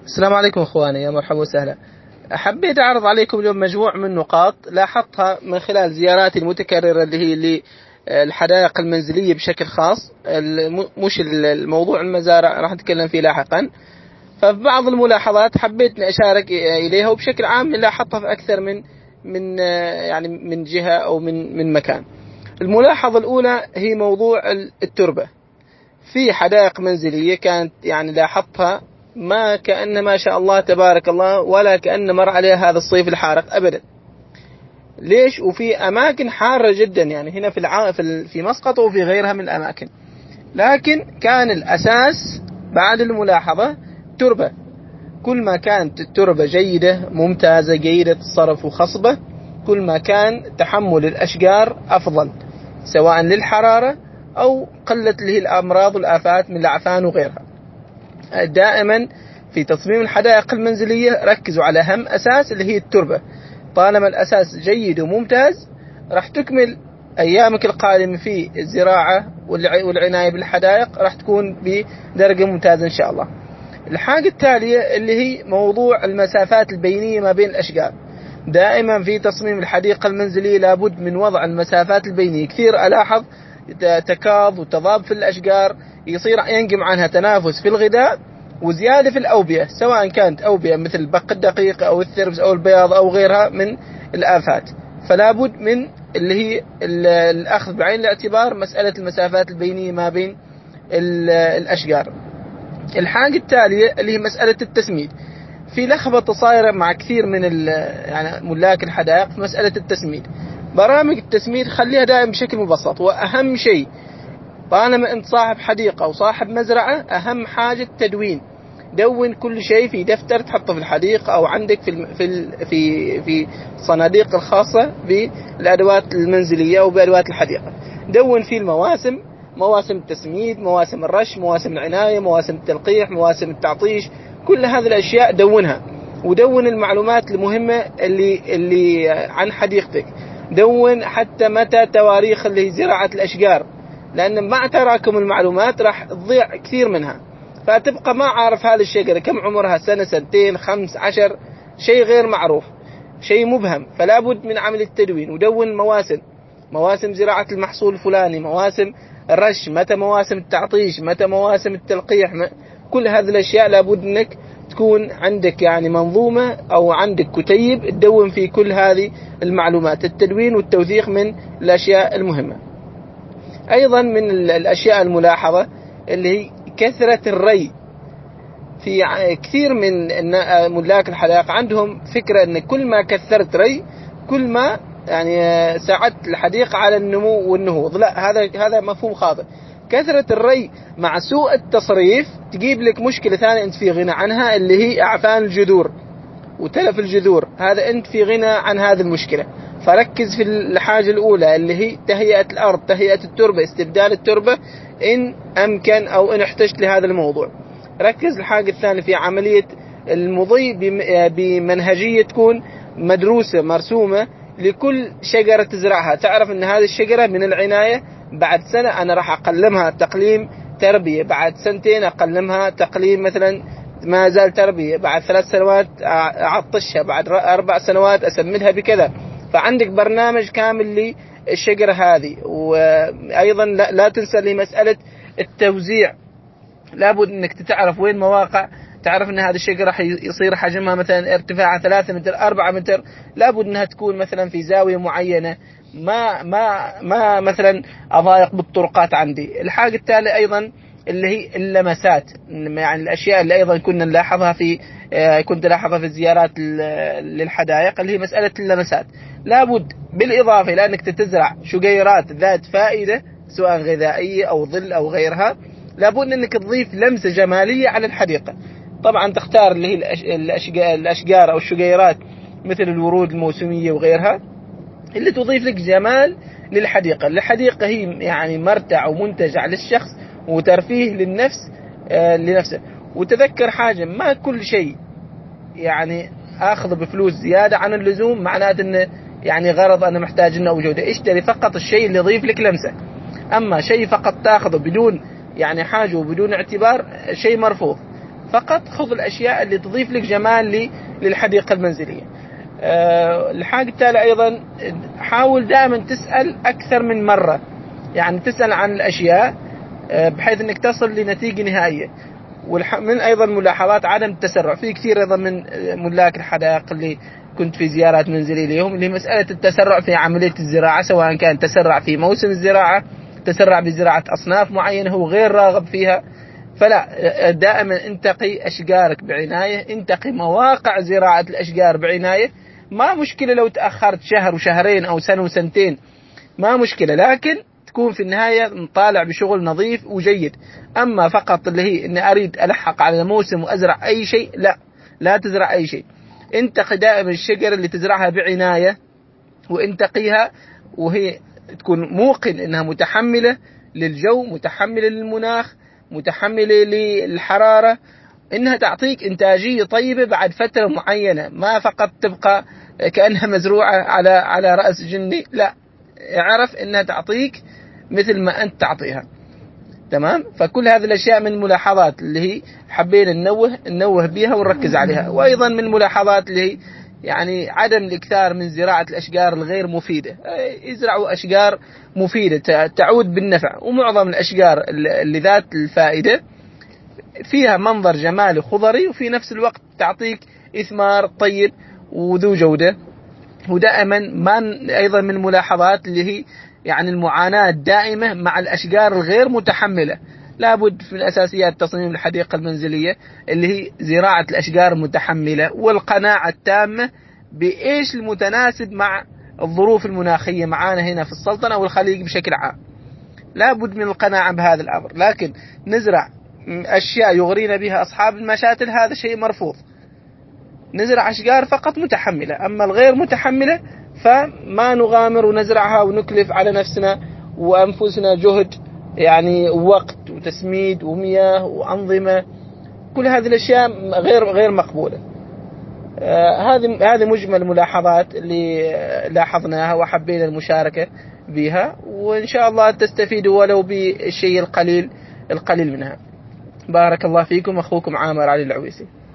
السلام عليكم اخواني، يا مرحبا وسهلا. حبيت اعرض عليكم اليوم مجموعة من نقاط لاحظتها من خلال زياراتي المتكررة اللي هي للحدائق المنزلية بشكل خاص. مش الموضوع المزارع راح نتكلم فيه لاحقا. ففي بعض الملاحظات حبيت اني اشارك اليها، وبشكل عام لاحظتها في اكثر من يعني من جهة او من مكان. الملاحظة الاولى هي موضوع التربة في حدائق منزلية. كانت يعني لاحظتها ما كأن ما شاء الله تبارك الله، ولا كأن مر عليها هذا الصيف الحارق أبدا. ليش؟ وفي أماكن حارة جدا، يعني هنا في مسقط وفي غيرها من الأماكن. لكن كان الأساس بعد الملاحظة تربة. كل ما كانت التربة جيدة ممتازة جيدة الصرف وخصبة، كل ما كان تحمل الأشجار أفضل، سواء للحرارة أو قلت له الأمراض والآفات من الأعفان وغيرها. دائما في تصميم الحدائق المنزلية ركزوا على أهم أساس اللي هي التربة. طالما الأساس جيد وممتاز راح تكمل أيامك القادمة في الزراعة والعناية بالحدائق راح تكون بدرجة ممتازة إن شاء الله. الحاجة التالية اللي هي موضوع المسافات البينية ما بين الأشجار. دائما في تصميم الحديقة المنزلية لابد من وضع المسافات البينية. كثير ألاحظ تكاظ وتضاد في الأشجار، يصير ينجم عنها تنافس في الغذاء وزيادة في الأوبية، سواء كانت أوبية مثل بق الدقيق أو الثربس أو البياض أو غيرها من الآفات. فلا بد من اللي هي الأخذ بعين الاعتبار مسألة المسافات البينية ما بين الأشجار. الحاجة التالية اللي هي مسألة التسميد. في لخبطة صايرة مع كثير من يعني ملاك الحدائق في مسألة التسميد. برامج التسميد خليها دائما بشكل مبسط، وأهم شيء طالما أنت صاحب حديقة أو صاحب مزرعة أهم حاجة التدوين. دون كل شيء في دفتر تحطه في الحديقة أو عندك في الصناديق الخاصة بالأدوات المنزلية أو بأدوات الحديقة. دون فيه المواسم، مواسم التسميد، مواسم الرش، مواسم العناية، مواسم التلقيح، مواسم التعطيش، كل هذه الأشياء دونها. ودون المعلومات المهمة اللي عن حديقتك. دون حتى متى تواريخ اللي زراعة الأشجار، لأن مع تراكم المعلومات راح تضيع كثير منها، فتبقى ما عارف هذه الشجرة كم عمرها، سنة سنتين 15، شيء غير معروف، شيء مبهم. فلا بد من عمل التدوين. ودون مواسم زراعة المحصول الفلاني، مواسم الرش، متى مواسم التعطيش، متى مواسم التلقيح. كل هذه الأشياء لابد أنك تكون عندك يعني منظومة أو عندك كتيب تدون في كل هذه المعلومات. التدوين والتوثيق من الأشياء المهمة. أيضا من الأشياء الملاحظة اللي هي كثرة الري. في كثير من ملاك الحدائق عندهم فكرة أن كل ما كثرت ري كل ما يعني ساعدت الحديقة على النمو والنهوض. لا، هذا مفهوم خاطئ. كثرة الري مع سوء التصريف تجيب لك مشكلة ثانية أنت في غنى عنها، اللي هي أعفان الجذور وتلف الجذور. هذا أنت في غنى عن هذه المشكلة. فركز في الحاجة الأولى اللي هي تهيئة الأرض، تهيئة التربة، استبدال التربة إن أمكن أو إن احتجت لهذا الموضوع. ركز الحاجة الثانية في عملية المضي بمنهجية تكون مدروسة مرسومة لكل شجرة تزرعها. تعرف أن هذه الشجرة من العناية بعد سنة أنا راح أقلمها تقليم تربية، بعد سنتين أقلمها تقليم مثلا ما زال تربية، بعد 3 سنوات أعطشها، بعد 4 سنوات أسمدها بكذا. فعندك برنامج كامل للشجرة هذه. وأيضا لا تنسى لمسألة التوزيع. لابد أنك تعرف وين مواقع، تعرف أن هذه الشجرة يصير حجمها مثلا ارتفاعها 3 متر 4 متر، لابد أنها تكون مثلا في زاوية معينة، ما مثلا أضايق بالطرقات عندي. الحاجة التالية أيضا اللي هي اللمسات، يعني الأشياء اللي أيضا كنت لاحظها في الزيارات للحدائق، اللي هي مسألة اللمسات. لابد بالإضافة إلى أنك تزرع شجيرات ذات فائدة سواء غذائية أو ظل أو غيرها، لابد أنك تضيف لمسة جمالية على الحديقة. طبعا تختار اللي هي الأشجار أو الشجيرات مثل الورود الموسمية وغيرها اللي تضيف لك جمال للحديقة. الحديقة هي يعني مرتع ومنتجع للشخص وترفيه للنفس لنفسه. وتذكر حاجة، ما كل شيء يعني أخذ بفلوس زيادة عن اللزوم معناته أنه يعني غرض أنا محتاج أنه وجوده. اشتري فقط الشيء اللي يضيف لك لمسة. أما شيء فقط تأخذه بدون يعني حاجة وبدون اعتبار شيء مرفوض. فقط خذ الأشياء اللي تضيف لك جمال للحديقة المنزلية. الحاجة التالية أيضا، حاول دائما تسأل أكثر من مرة، يعني تسأل عن الأشياء بحيث أنك تصل لنتيجة نهائية. ومن أيضا ملاحظات عدم التسرع. في كثير أيضا من ملاك الحدائق اللي كنت في زيارات منزلية لهم اللي مسألة التسرع في عملية الزراعة، سواء كان تسرع في موسم الزراعة، تسرع بزراعة أصناف معينة هو غير راغب فيها. فلا، دائما انتقي أشجارك بعناية، انتقي مواقع زراعة الأشجار بعناية. ما مشكلة لو تأخرت شهر وشهرين أو سنة وسنتين، ما مشكلة، لكن تكون في النهاية مطالع بشغل نظيف وجيد. أما فقط اللي هي إني أريد ألحق على الموسم وأزرع أي شيء، لا، لا تزرع أي شيء. انتقي دائما الشجر اللي تزرعها بعناية، وانتقيها وهي تكون موقن إنها متحملة للجو، متحملة للمناخ، متحملة للحرارة، إنها تعطيك إنتاجية طيبة بعد فترة معينة، ما فقط تبقى كأنها مزروعة على رأس جني، لا، اعرف إنها تعطيك مثل ما أنت تعطيها. تمام. فكل هذه الأشياء من الملاحظات اللي هي حبينا ننوه بها ونركز عليها. وأيضا من الملاحظات اللي هي يعني عدم الإكثار من زراعة الأشجار الغير مفيدة. يزرعوا أشجار مفيدة تعود بالنفع. ومعظم الأشجار اللي ذات الفائدة فيها منظر جمالي خضري، وفي نفس الوقت تعطيك إثمار طيب وذو جودة. ودائما أيضا من الملاحظات اللي هي يعني المعاناة الدائمة مع الأشجار الغير متحملة. لابد من أساسيات تصميم الحديقة المنزلية اللي هي زراعة الأشجار المتحملة، والقناعة التامة بإيش المتناسب مع الظروف المناخية معانا هنا في السلطنة والخليج بشكل عام. لابد من القناعة بهذا الأمر. لكن نزرع أشياء يغرينا بها أصحاب المشاتل، هذا شيء مرفوض. نزرع أشجار فقط متحملة، أما الغير متحملة فما نغامر ونزرعها ونكلف على نفسنا وأنفسنا جهد، يعني وقت وتسميد ومياه وأنظمة. كل هذه الأشياء غير مقبولة. هذه مجمل الملاحظات اللي لاحظناها وحبينا المشاركة بها، وإن شاء الله تستفيدوا ولو بالشيء القليل منها. بارك الله فيكم. أخوكم عامر علي العويسي.